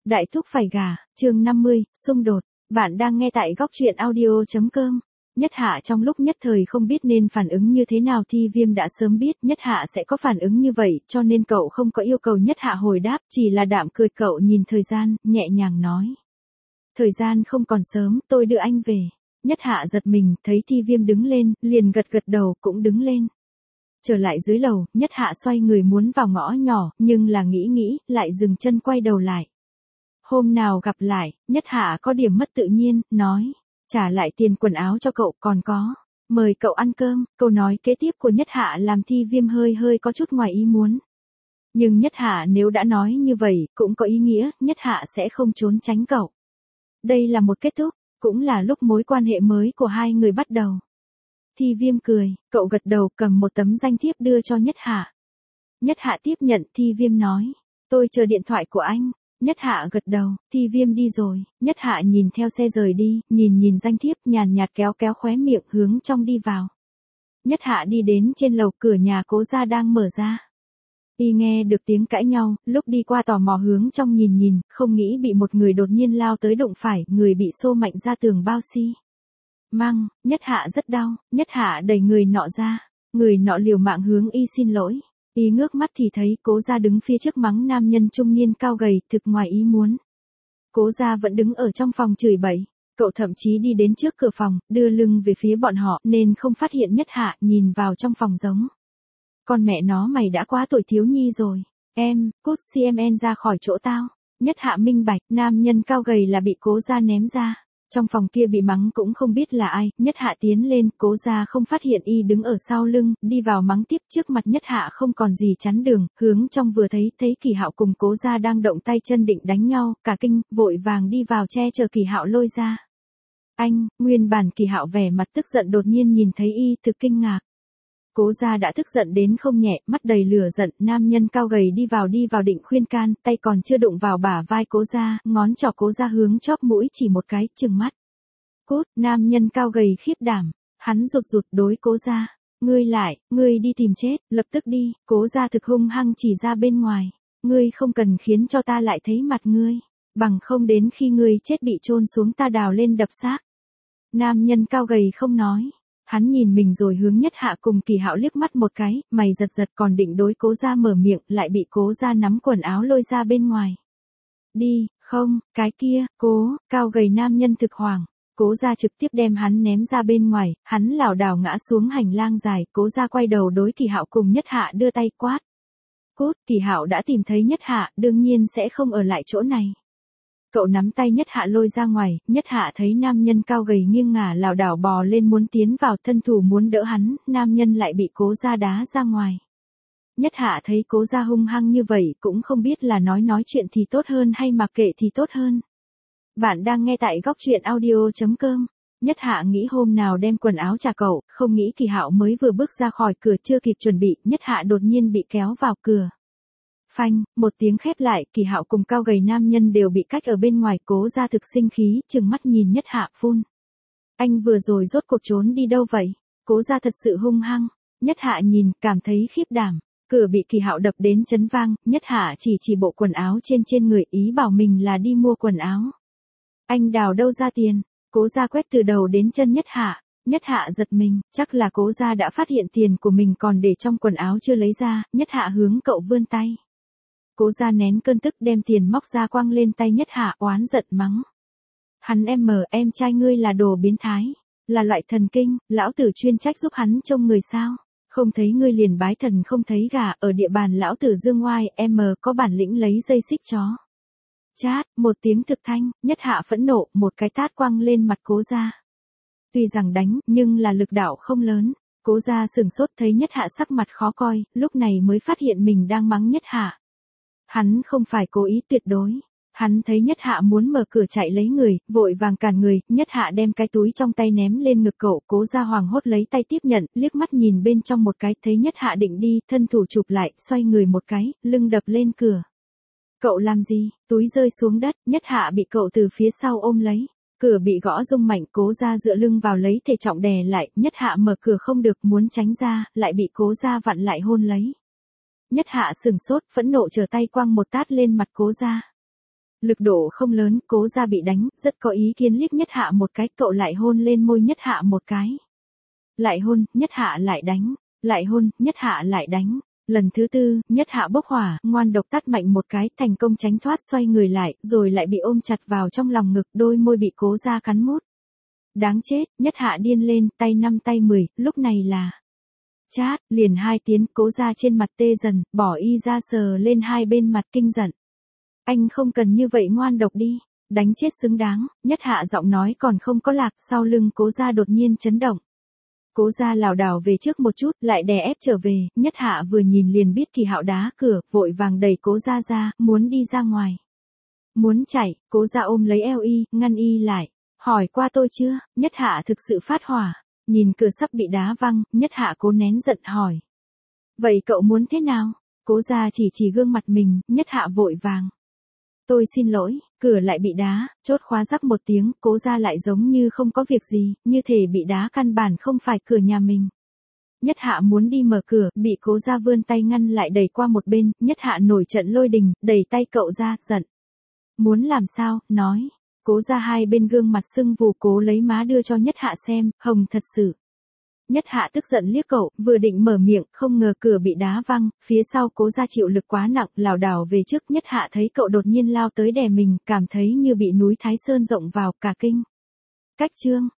Đại thúc phải gả, chương 50, xung đột. Bạn đang nghe tại góc truyện audio.com. Nhất Hạ trong lúc nhất thời không biết nên phản ứng như thế nào Thi Viêm đã sớm biết Nhất Hạ sẽ có phản ứng như vậy cho nên cậu không có yêu cầu Nhất Hạ hồi đáp, chỉ là đạm cười cậu nhìn thời gian, nhẹ nhàng nói. Thời gian không còn sớm, tôi đưa anh về. Nhất Hạ giật mình, thấy Thi Viêm đứng lên, liền gật gật đầu cũng đứng lên. Trở lại dưới lầu, Nhất Hạ xoay người muốn vào ngõ nhỏ, nhưng là nghĩ, lại dừng chân quay đầu lại. Hôm nào gặp lại, Nhất Hạ có điểm mất tự nhiên, nói, trả lại tiền quần áo cho cậu còn có, mời cậu ăn cơm, câu nói kế tiếp của Nhất Hạ làm Thi Viêm hơi có chút ngoài ý muốn. Nhưng Nhất Hạ nếu đã nói như vậy, cũng có ý nghĩa, Nhất Hạ sẽ không trốn tránh cậu. Đây là một kết thúc, cũng là lúc mối quan hệ mới của hai người bắt đầu. Thi Viêm cười, cậu gật đầu cầm một tấm danh thiếp đưa cho Nhất Hạ. Nhất Hạ tiếp nhận, Thi Viêm nói, tôi chờ điện thoại của anh. Nhất Hạ gật đầu, Thi Viêm đi rồi, Nhất Hạ nhìn theo xe rời đi, nhìn danh thiếp nhàn nhạt kéo khóe miệng hướng trong đi vào. Nhất Hạ đi đến trên lầu, cửa nhà Cố gia đang mở ra. Y nghe được tiếng cãi nhau, lúc đi qua tò mò hướng trong nhìn, không nghĩ bị một người đột nhiên lao tới đụng phải, người bị xô mạnh ra tường bao xi. Măng, Nhất Hạ rất đau, Nhất Hạ đẩy người nọ ra, người nọ liều mạng hướng Y xin lỗi. Y ngước mắt thì thấy Cố gia đứng phía trước mắng nam nhân trung niên cao gầy, thực ngoài ý muốn. Cố gia vẫn đứng ở trong phòng chửi bậy, cậu thậm chí đi đến trước cửa phòng, đưa lưng về phía bọn họ nên không phát hiện Nhất Hạ, nhìn vào trong phòng giống. Con mẹ nó mày đã quá tuổi thiếu nhi rồi, em, cút CMN ra khỏi chỗ tao. Nhất Hạ minh bạch, nam nhân cao gầy là bị Cố gia ném ra. Trong phòng kia bị mắng cũng không biết là ai, Nhất Hạ tiến lên, Cố gia không phát hiện Y đứng ở sau lưng, đi vào mắng tiếp trước mặt Nhất Hạ không còn gì chắn đường, hướng trong vừa thấy Kỳ Hạo cùng Cố gia đang động tay chân định đánh nhau, cả kinh, vội vàng đi vào che chở Kỳ Hạo lôi ra. Anh, nguyên bản Kỳ Hạo vẻ mặt tức giận đột nhiên nhìn thấy Y thực kinh ngạc. Cố gia đã tức giận đến không nhẹ, mắt đầy lửa giận, nam nhân cao gầy đi vào định khuyên can, tay còn chưa đụng vào bả vai Cố gia, ngón trỏ Cố gia hướng chóp mũi chỉ một cái, trừng mắt. Cút, nam nhân cao gầy khiếp đảm, hắn rụt đối Cố gia, ngươi đi tìm chết, lập tức đi, Cố gia thực hung hăng chỉ ra bên ngoài, ngươi không cần khiến cho ta lại thấy mặt ngươi, bằng không đến khi ngươi chết bị chôn xuống ta đào lên đập xác. Nam nhân cao gầy không nói. Hắn nhìn mình rồi hướng Nhất Hạ cùng Kỳ Hạo liếc mắt một cái, mày giật còn định đối Cố gia mở miệng, lại bị Cố gia nắm quần áo lôi ra bên ngoài. Đi, không, cái kia, cao gầy nam nhân thực hoảng. Cố gia trực tiếp đem hắn ném ra bên ngoài, hắn lảo đảo ngã xuống hành lang dài, Cố gia quay đầu đối Kỳ Hạo cùng Nhất Hạ đưa tay quát. Cút, Kỳ Hạo đã tìm thấy Nhất Hạ, đương nhiên sẽ không ở lại chỗ này. Cậu nắm tay Nhất Hạ lôi ra ngoài, Nhất Hạ thấy nam nhân cao gầy nghiêng ngả lảo đảo bò lên muốn tiến vào, thân thủ muốn đỡ hắn, nam nhân lại bị Cố gia đá ra ngoài. Nhất Hạ thấy Cố gia hung hăng như vậy cũng không biết là nói chuyện thì tốt hơn hay mặc kệ thì tốt hơn. Bạn đang nghe tại góc truyện audio.com. Nhất Hạ nghĩ hôm nào đem quần áo trả cậu, không nghĩ Kỳ Hạo mới vừa bước ra khỏi cửa chưa kịp chuẩn bị, Nhất Hạ đột nhiên bị kéo vào cửa. Phanh, một tiếng khép lại, Kỳ Hạo cùng cao gầy nam nhân đều bị cách ở bên ngoài, Cố gia thực sinh khí, trừng mắt nhìn Nhất Hạ phun. Anh vừa rồi rốt cuộc trốn đi đâu vậy? Cố gia thật sự hung hăng. Nhất Hạ nhìn, cảm thấy khiếp đảm. Cửa bị Kỳ Hạo đập đến chấn vang, Nhất Hạ chỉ bộ quần áo trên người, ý bảo mình là đi mua quần áo. Anh đào đâu ra tiền? Cố gia quét từ đầu đến chân Nhất Hạ. Nhất Hạ giật mình, chắc là Cố gia đã phát hiện tiền của mình còn để trong quần áo chưa lấy ra, Nhất Hạ hướng cậu vươn tay. Cố gia nén cơn tức đem tiền móc ra quăng lên tay Nhất Hạ, oán giận mắng. Hắn em trai ngươi là đồ biến thái, là loại thần kinh, lão tử chuyên trách giúp hắn trông người sao, không thấy ngươi liền bái thần không thấy gà, ở địa bàn lão tử dương ngoai, có bản lĩnh lấy dây xích chó. Chát, một tiếng thực thanh, Nhất Hạ phẫn nộ, một cái tát quăng lên mặt Cố gia. Tuy rằng đánh, nhưng là lực đạo không lớn, Cố gia sửng sốt thấy Nhất Hạ sắc mặt khó coi, lúc này mới phát hiện mình đang mắng Nhất Hạ. Hắn không phải cố ý tuyệt đối. Hắn thấy Nhất Hạ muốn mở cửa chạy lấy người, vội vàng cản người, Nhất Hạ đem cái túi trong tay ném lên ngực cậu, Cố gia hoảng hốt lấy tay tiếp nhận, liếc mắt nhìn bên trong một cái, thấy Nhất Hạ định đi, thân thủ chụp lại, xoay người một cái, lưng đập lên cửa. Cậu làm gì? Túi rơi xuống đất, Nhất Hạ bị cậu từ phía sau ôm lấy. Cửa bị gõ rung mạnh, Cố gia dựa lưng vào lấy thể trọng đè lại, Nhất Hạ mở cửa không được, muốn tránh ra, lại bị Cố gia vặn lại hôn lấy. Nhất Hạ sừng sốt, phẫn nộ trở tay quăng một tát lên mặt Cố gia. Lực độ không lớn, Cố Gia bị đánh, rất có ý kiến liếc Nhất Hạ một cái, cậu lại hôn lên môi Nhất Hạ một cái. Lại hôn, Nhất Hạ lại đánh, lại hôn, Nhất Hạ lại đánh. Lần thứ tư, Nhất Hạ bốc hỏa, ngoan độc tát mạnh một cái, thành công tránh thoát, xoay người lại, rồi lại bị ôm chặt vào trong lòng ngực, đôi môi bị Cố Gia cắn mút. Đáng chết, Nhất Hạ điên lên, tay 5 tay 10, lúc này là chát, liền 2 tiếng, Cố Gia trên mặt tê dần, bỏ y ra sờ lên hai bên mặt kinh giận. Anh không cần như vậy ngoan độc đi, đánh chết xứng đáng. Nhất Hạ giọng nói còn không có lạc, sau lưng Cố Gia đột nhiên chấn động. Cố Gia lảo đảo về trước một chút, lại đè ép trở về, Nhất Hạ vừa nhìn liền biết Kỳ Hạo đá cửa, vội vàng đẩy Cố Gia ra, muốn đi ra ngoài. Muốn chạy, Cố Gia ôm lấy eo y, ngăn y lại. Hỏi qua tôi chưa? Nhất Hạ thực sự phát hỏa. Nhìn cửa sắp bị đá văng, Nhất Hạ cố nén giận hỏi. Vậy cậu muốn thế nào? Cố Gia chỉ gương mặt mình, Nhất Hạ vội vàng. Tôi xin lỗi, cửa lại bị đá, chốt khóa rắc một tiếng, Cố Gia lại giống như không có việc gì, như thể bị đá căn bản không phải cửa nhà mình. Nhất Hạ muốn đi mở cửa, bị Cố Gia vươn tay ngăn lại đẩy qua một bên, Nhất Hạ nổi trận lôi đình, đẩy tay cậu ra, giận. Muốn làm sao, nói. Cố Gia hai bên gương mặt sưng vù, cố lấy má đưa cho Nhất Hạ xem, hồng thật sự. Nhất Hạ tức giận liếc cậu, vừa định mở miệng, không ngờ cửa bị đá văng, phía sau Cố Gia chịu lực quá nặng, lảo đảo về trước. Nhất Hạ thấy cậu đột nhiên lao tới đè mình, cảm thấy như bị núi Thái Sơn rộng vào, cả kinh. Cách chương.